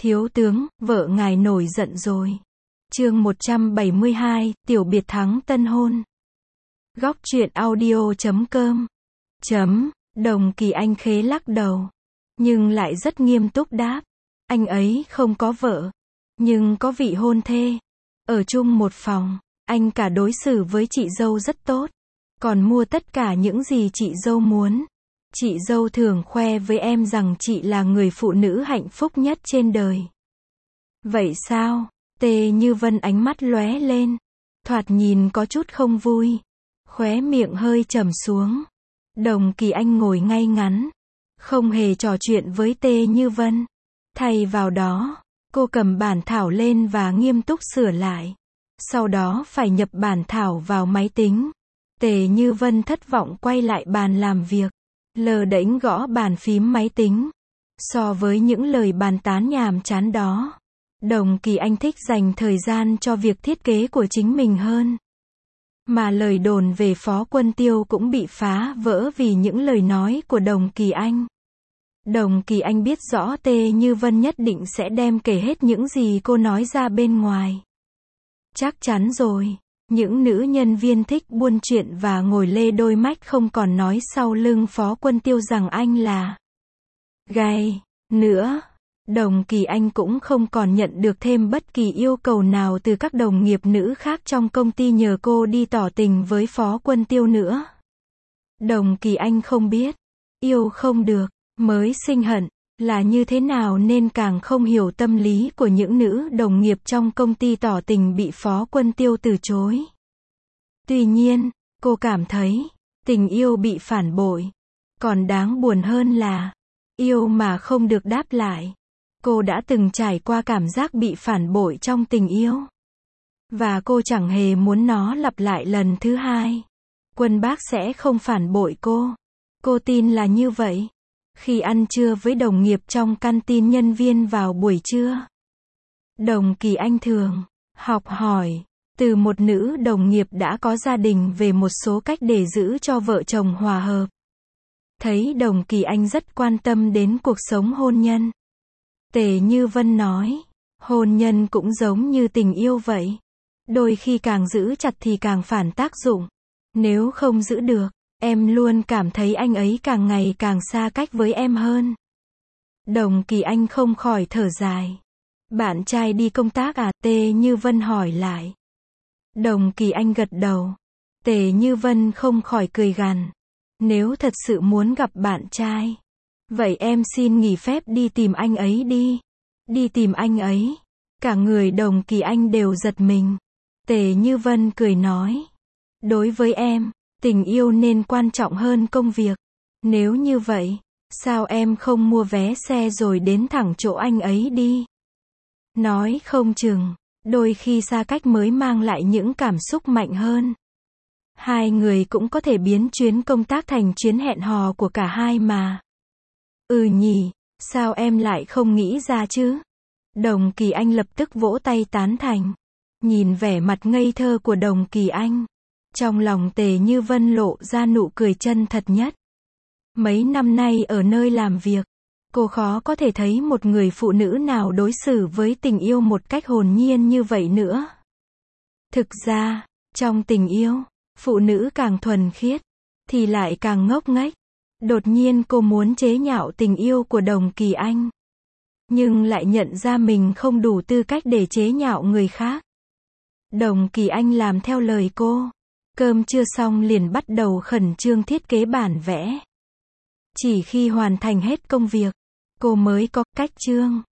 Thiếu tướng, vợ ngài nổi giận rồi. Chương 172, tiểu biệt thắng tân hôn. Góc truyện audio.com. Đồng Kỳ Anh khế lắc đầu, nhưng lại rất nghiêm túc đáp. Anh ấy không có vợ, nhưng có vị hôn thê. Ở chung một phòng, anh cả đối xử với chị dâu rất tốt, còn mua tất cả những gì chị dâu muốn. Chị dâu thường khoe với em rằng chị là người phụ nữ hạnh phúc nhất trên đời. Vậy sao? Tề Như Vân ánh mắt lóe lên, thoạt nhìn có chút không vui, khóe miệng hơi trầm xuống. Đồng Kỳ Anh ngồi ngay ngắn, không hề trò chuyện với Tề Như Vân. Thay vào đó, cô cầm bản thảo lên và nghiêm túc sửa lại. Sau đó phải nhập bản thảo vào máy tính. Tề Như Vân thất vọng quay lại bàn làm việc, lờ đễnh gõ bàn phím máy tính. So với những lời bàn tán nhàm chán đó, Đồng Kỳ Anh thích dành thời gian cho việc thiết kế của chính mình hơn. Mà lời đồn về Phó Quân Tiêu cũng bị phá vỡ vì những lời nói của Đồng Kỳ Anh. Đồng Kỳ Anh biết rõ Tề Như Vân nhất định sẽ đem kể hết những gì cô nói ra bên ngoài. Chắc chắn rồi, những nữ nhân viên thích buôn chuyện và ngồi lê đôi mách không còn nói sau lưng Phó Quân Tiêu rằng anh là gay nữa. Đồng Kỳ Anh cũng không còn nhận được thêm bất kỳ yêu cầu nào từ các đồng nghiệp nữ khác trong công ty nhờ cô đi tỏ tình với Phó Quân Tiêu nữa. Đồng Kỳ Anh không biết, yêu không được, mới sinh hận, là như thế nào nên càng không hiểu tâm lý của những nữ đồng nghiệp trong công ty tỏ tình bị Phó Quân Tiêu từ chối. Tuy nhiên, cô cảm thấy, tình yêu bị phản bội, còn đáng buồn hơn là, yêu mà không được đáp lại. Cô đã từng trải qua cảm giác bị phản bội trong tình yêu. Và cô chẳng hề muốn nó lặp lại lần thứ hai. Quân Bác sẽ không phản bội cô. Cô tin là như vậy. Khi ăn trưa với đồng nghiệp trong canteen nhân viên vào buổi trưa, Đồng Kỳ Anh thường học hỏi từ một nữ đồng nghiệp đã có gia đình về một số cách để giữ cho vợ chồng hòa hợp. Thấy Đồng Kỳ Anh rất quan tâm đến cuộc sống hôn nhân. Tề Như Vân nói, hôn nhân cũng giống như tình yêu vậy. Đôi khi càng giữ chặt thì càng phản tác dụng. Nếu không giữ được, em luôn cảm thấy anh ấy càng ngày càng xa cách với em hơn. Đồng Kỳ Anh không khỏi thở dài. Bạn trai đi công tác à? Tề Như Vân hỏi lại. Đồng Kỳ Anh gật đầu. Tề Như Vân không khỏi cười gằn. Nếu thật sự muốn gặp bạn trai, vậy em xin nghỉ phép đi tìm anh ấy đi. Đi tìm anh ấy. Cả người Đồng Kỳ Anh đều giật mình. Tề Như Vân cười nói. Đối với em, tình yêu nên quan trọng hơn công việc. Nếu như vậy, sao em không mua vé xe rồi đến thẳng chỗ anh ấy đi? Nói không chừng, đôi khi xa cách mới mang lại những cảm xúc mạnh hơn. Hai người cũng có thể biến chuyến công tác thành chuyến hẹn hò của cả hai mà. Ừ nhỉ, sao em lại không nghĩ ra chứ? Đồng Kỳ Anh lập tức vỗ tay tán thành. Nhìn vẻ mặt ngây thơ của Đồng Kỳ Anh, trong lòng Tề Như Vân lộ ra nụ cười chân thật nhất. Mấy năm nay ở nơi làm việc, cô khó có thể thấy một người phụ nữ nào đối xử với tình yêu một cách hồn nhiên như vậy nữa. Thực ra, trong tình yêu, phụ nữ càng thuần khiết, thì lại càng ngốc nghếch. Đột nhiên cô muốn chế nhạo tình yêu của Đồng Kỳ Anh, nhưng lại nhận ra mình không đủ tư cách để chế nhạo người khác. Đồng Kỳ Anh làm theo lời cô. Cơm trưa xong liền bắt đầu khẩn trương thiết kế bản vẽ. Chỉ khi hoàn thành hết công việc, cô mới có cách trương.